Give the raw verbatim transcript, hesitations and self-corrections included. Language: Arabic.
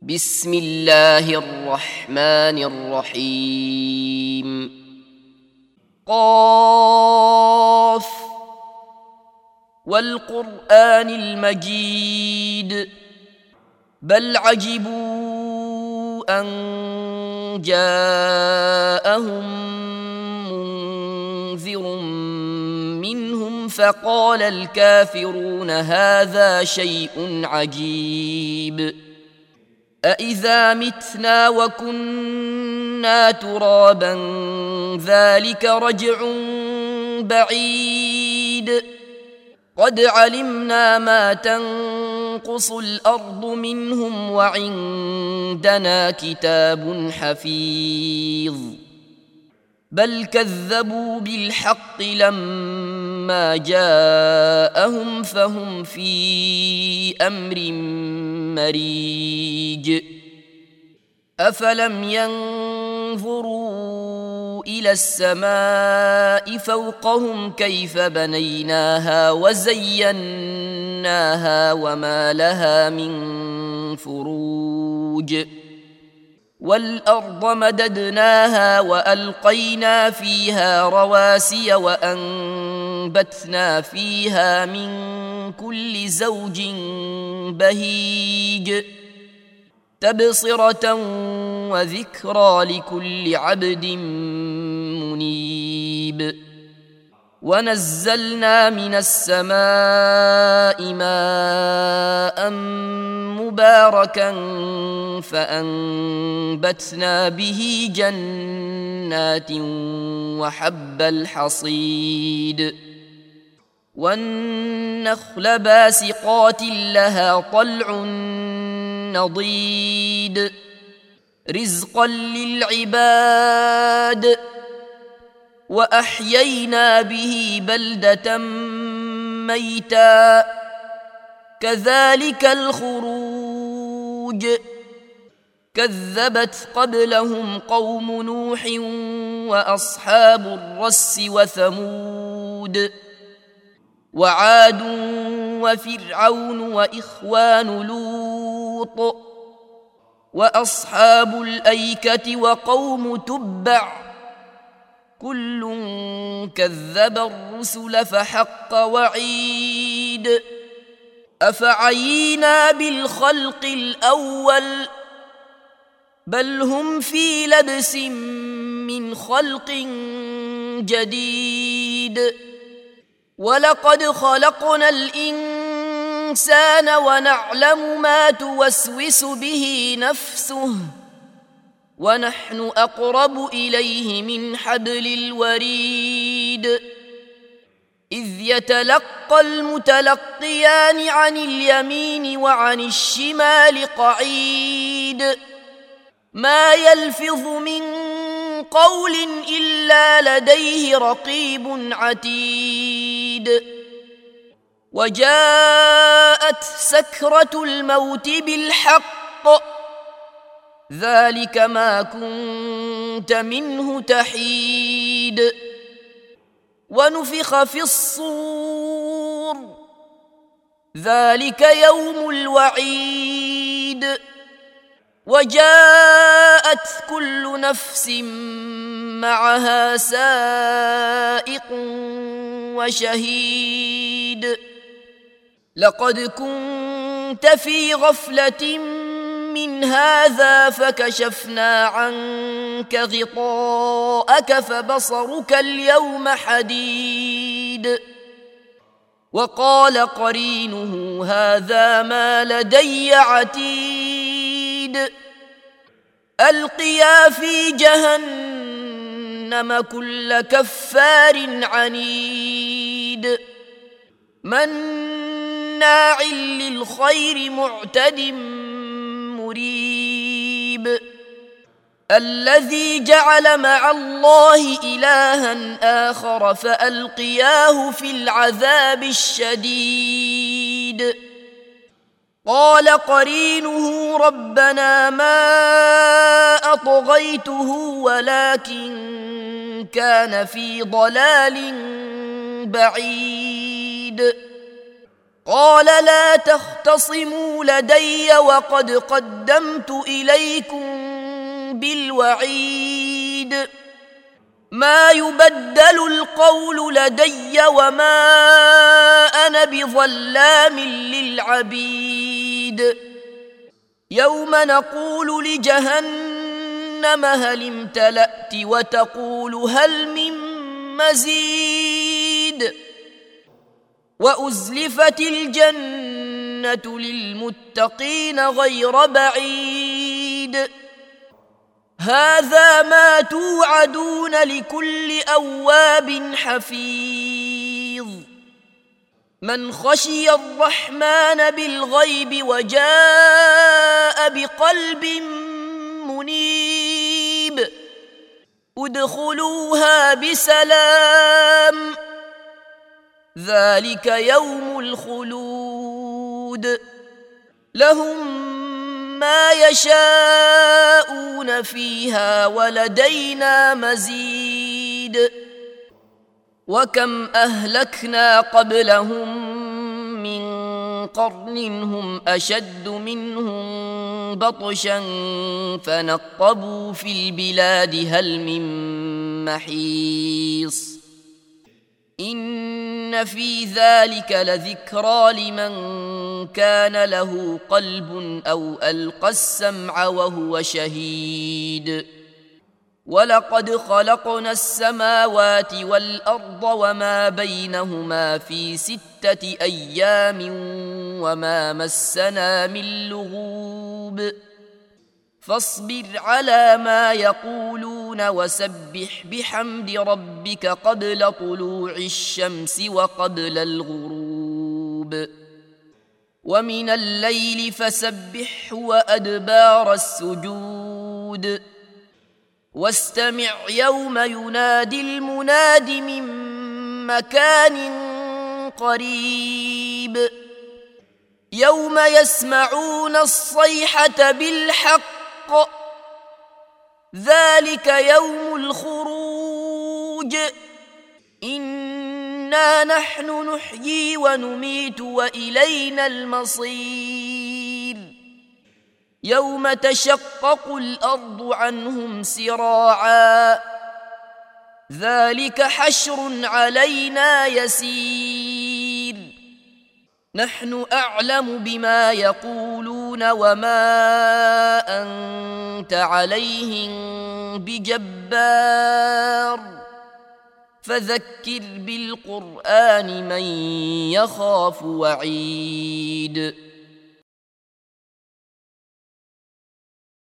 بسم الله الرحمن الرحيم. قاف والقرآن المجيد بل عجبوا أن جاءهم منذر منهم فقال الكافرون هذا شيء عجيب أإذا متنا وكنا ترابا ذلك رجع بعيد قد علمنا ما تنقص الأرض منهم وعندنا كتاب حفيظ بل كذبوا بالحق لما جاءهم فهم في أمر مريج أفلم ينظروا إلى السماء فوقهم كيف بنيناها وزيناها وما لها من فروج والأرض مددناها وألقينا فيها رواسي وأنبتنا فيها من كل زوج بهيج تبصرة وذكرى لكل عبد منيب ونزلنا من السماء ماء مباركا فأنبتنا به جنات وحب الحصيد والنخل باسقات لها طلع نضيد رزقا للعباد وأحيينا به بلدة ميتا كذلك الخروج كذبت قبلهم قوم نوح وأصحاب الرس وثمود وعاد وفرعون وإخوان لوط وأصحاب الأيكة وقوم تبع كل كذب الرسل فحق وعيد أفعينا بالخلق الأول بل هم في لبس من خلق جديد ولقد خلقنا الإنسان ونعلم ما توسوس به نفسه ونحن أقرب إليه من حبل الوريد إذ يتلقى المتلقيان عن اليمين وعن الشمال قعيد ما يلفظ من قول إلا لديه رقيب عتيد وجاءت سكرة الموت بالحق ذلك ما كنت منه تحيد ونفخ في الصور ذلك يوم الوعيد وجاءت كل نفس معها سائق وشهيد لقد كنت في غفلة من هذا فكشفنا عنك غطاءك فبصرك اليوم حديد وقال قرينه هذا ما لدي عتيد ألقيا في جهنم كل كفار عنيد مناع للخير معتد مريب الذي جعل مع الله إلها آخر فألقياه في العذاب الشديد قال قرينه ربنا ما أطغيته ولكن كان في ضلال بعيد قال لا تختصموا لدي وقد قدمت إليكم بالوعيد ما يبدل القول لدي وما أنا بظلام للعبيد يوم نقول لجهنم هل امتلأت وتقول هل من مزيد وأزلفت الجنة للمتقين غير بعيد هذا ما توعدون لكل أواب حفيظ من خشي الرحمن بالغيب وجاء بقلب منيب ادخلوها بسلام ذلك يوم الخلود لهم ما يشاءون فيها ولدينا مزيد وكم أهلكنا قبلهم من قرن هم أشد منهم بطشا فنقبوا في البلاد هل من محيص إن في ذلك لذكرى لمن كان له قلب أو ألقى السمع وهو شهيد ولقد خلقنا السماوات والأرض وما بينهما في ستة أيام وما مسنا من لغوب فاصبر على ما يقولون وسبح بحمد ربك قبل طلوع الشمس وقبل الغروب ومن الليل فسبحه وأدبار السجود واستمع يوم ينادي المناد من مكان قريب يوم يسمعون الصيحة بالحق ذلك يوم الخروج إنا نحن نحيي ونميت وإلينا المصير يوم تشقق الأرض عنهم سراعا ذلك حشر علينا يسير نحن أعلم بما يقولون وما أنت عليهم بجبار فذكر بالقرآن من يخاف وعيد